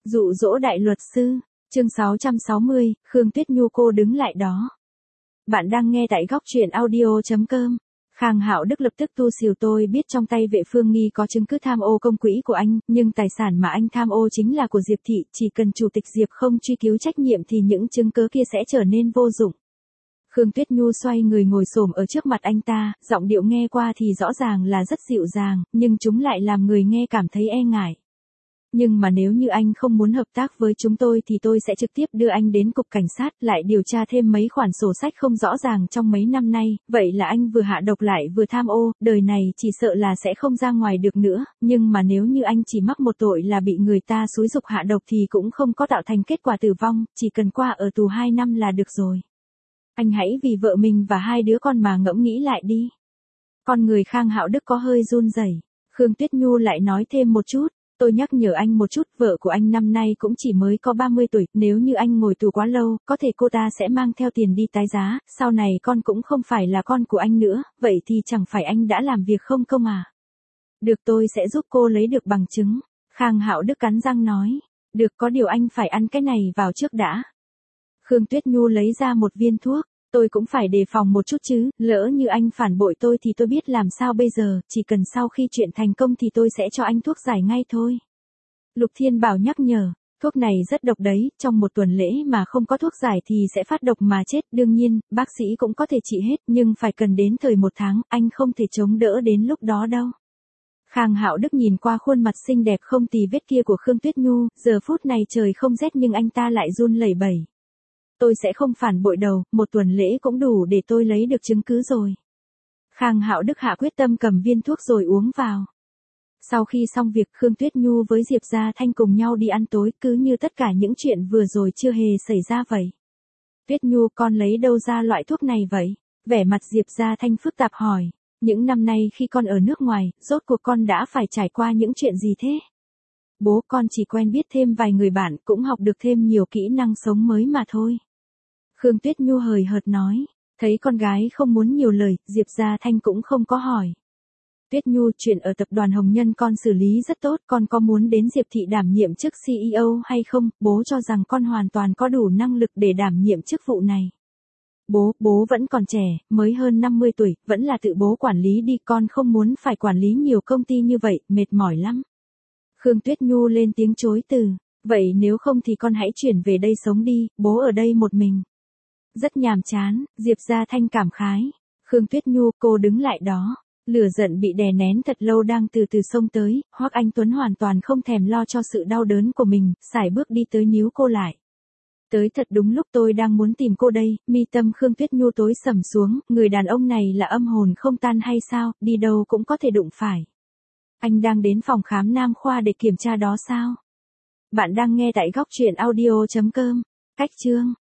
Dụ dỗ đại luật sư, chương 660, Khương Tuyết Nhu cô đứng lại đó. Bạn đang nghe tại góc truyện audio.com. Khang Hạo Đức lập tức tu xìu tôi biết trong tay Vệ Phương Nghi có chứng cứ tham ô công quỹ của anh, nhưng tài sản mà anh tham ô chính là của Diệp Thị, chỉ cần Chủ tịch Diệp không truy cứu trách nhiệm thì những chứng cứ kia sẽ trở nên vô dụng. Khương Tuyết Nhu xoay người ngồi xổm ở trước mặt anh ta, giọng điệu nghe qua thì rõ ràng là rất dịu dàng, nhưng chúng lại làm người nghe cảm thấy e ngại. Nhưng mà nếu như anh không muốn hợp tác với chúng tôi thì tôi sẽ trực tiếp đưa anh đến cục cảnh sát, lại điều tra thêm mấy khoản sổ sách không rõ ràng trong mấy năm nay, vậy là anh vừa hạ độc lại vừa tham ô, đời này chỉ sợ là sẽ không ra ngoài được nữa, nhưng mà nếu như anh chỉ mắc một tội là bị người ta xúi giục hạ độc thì cũng không có tạo thành kết quả tử vong, chỉ cần qua ở tù 2 năm là được rồi. Anh hãy vì vợ mình và 2 đứa con mà ngẫm nghĩ lại đi. Con người Khang Hạo Đức có hơi run rẩy. Khương Tuyết Nhu lại nói thêm một chút. Tôi nhắc nhở anh một chút, vợ của anh năm nay cũng chỉ mới có 30 tuổi, nếu như anh ngồi tù quá lâu, có thể cô ta sẽ mang theo tiền đi tái giá, sau này con cũng không phải là con của anh nữa, vậy thì chẳng phải anh đã làm việc không công à? Được, tôi sẽ giúp cô lấy được bằng chứng. Khang Hạo Đức cắn răng nói. Được, có điều anh phải ăn cái này vào trước đã. Khương Tuyết Nhu lấy ra một viên thuốc. Tôi cũng phải đề phòng một chút chứ, lỡ như anh phản bội tôi thì tôi biết làm sao bây giờ, chỉ cần sau khi chuyện thành công thì tôi sẽ cho anh thuốc giải ngay thôi. Lục Thiên Bảo nhắc nhở, thuốc này rất độc đấy, trong một tuần lễ mà không có thuốc giải thì sẽ phát độc mà chết, đương nhiên, bác sĩ cũng có thể trị hết, nhưng phải cần đến thời 1 tháng, anh không thể chống đỡ đến lúc đó đâu. Khang Hạo Đức nhìn qua khuôn mặt xinh đẹp không tì vết kia của Khương Tuyết Nhu, giờ phút này trời không rét nhưng anh ta lại run lẩy bẩy. Tôi sẽ không phản bội đâu, 1 tuần lễ cũng đủ để tôi lấy được chứng cứ rồi. Khang Hạo Đức hạ quyết tâm cầm viên thuốc rồi uống vào. Sau khi xong việc, Khương Tuyết Nhu với Diệp Gia Thanh cùng nhau đi ăn tối, cứ như tất cả những chuyện vừa rồi chưa hề xảy ra vậy. Tuyết Nhu, con lấy đâu ra loại thuốc này vậy? Vẻ mặt Diệp Gia Thanh phức tạp hỏi. Những năm nay khi con ở nước ngoài, rốt cuộc con đã phải trải qua những chuyện gì thế? Bố, con chỉ quen biết thêm vài người bạn, cũng học được thêm nhiều kỹ năng sống mới mà thôi. Khương Tuyết Nhu hời hợt nói. Thấy con gái không muốn nhiều lời, Diệp Gia Thanh cũng không có hỏi. Tuyết Nhu, chuyện ở tập đoàn Hồng Nhân con xử lý rất tốt, con có muốn đến Diệp Thị đảm nhiệm chức CEO hay không? Bố cho rằng con hoàn toàn có đủ năng lực để đảm nhiệm chức vụ này. Bố vẫn còn trẻ, mới hơn 50 tuổi, vẫn là tự bố quản lý đi, con không muốn phải quản lý nhiều công ty như vậy, mệt mỏi lắm. Khương Tuyết Nhu lên tiếng chối từ. Vậy nếu không thì con hãy chuyển về đây sống đi, bố ở đây một mình. Rất nhàm chán, Diệp Gia Thanh cảm khái. Khương Tuyết Nhu, cô đứng lại đó. Lửa giận bị đè nén thật lâu đang từ từ xông tới, Hoắc Anh Tuấn hoàn toàn không thèm lo cho sự đau đớn của mình, sải bước đi tới níu cô lại. Tới thật đúng lúc tôi đang muốn tìm cô đây, mi tâm Khương Tuyết Nhu tối sầm xuống, người đàn ông này là âm hồn không tan hay sao, đi đâu cũng có thể đụng phải. Anh đang đến phòng khám Nam Khoa để kiểm tra đó sao? Bạn đang nghe tại góc truyện audio.com, cách chương.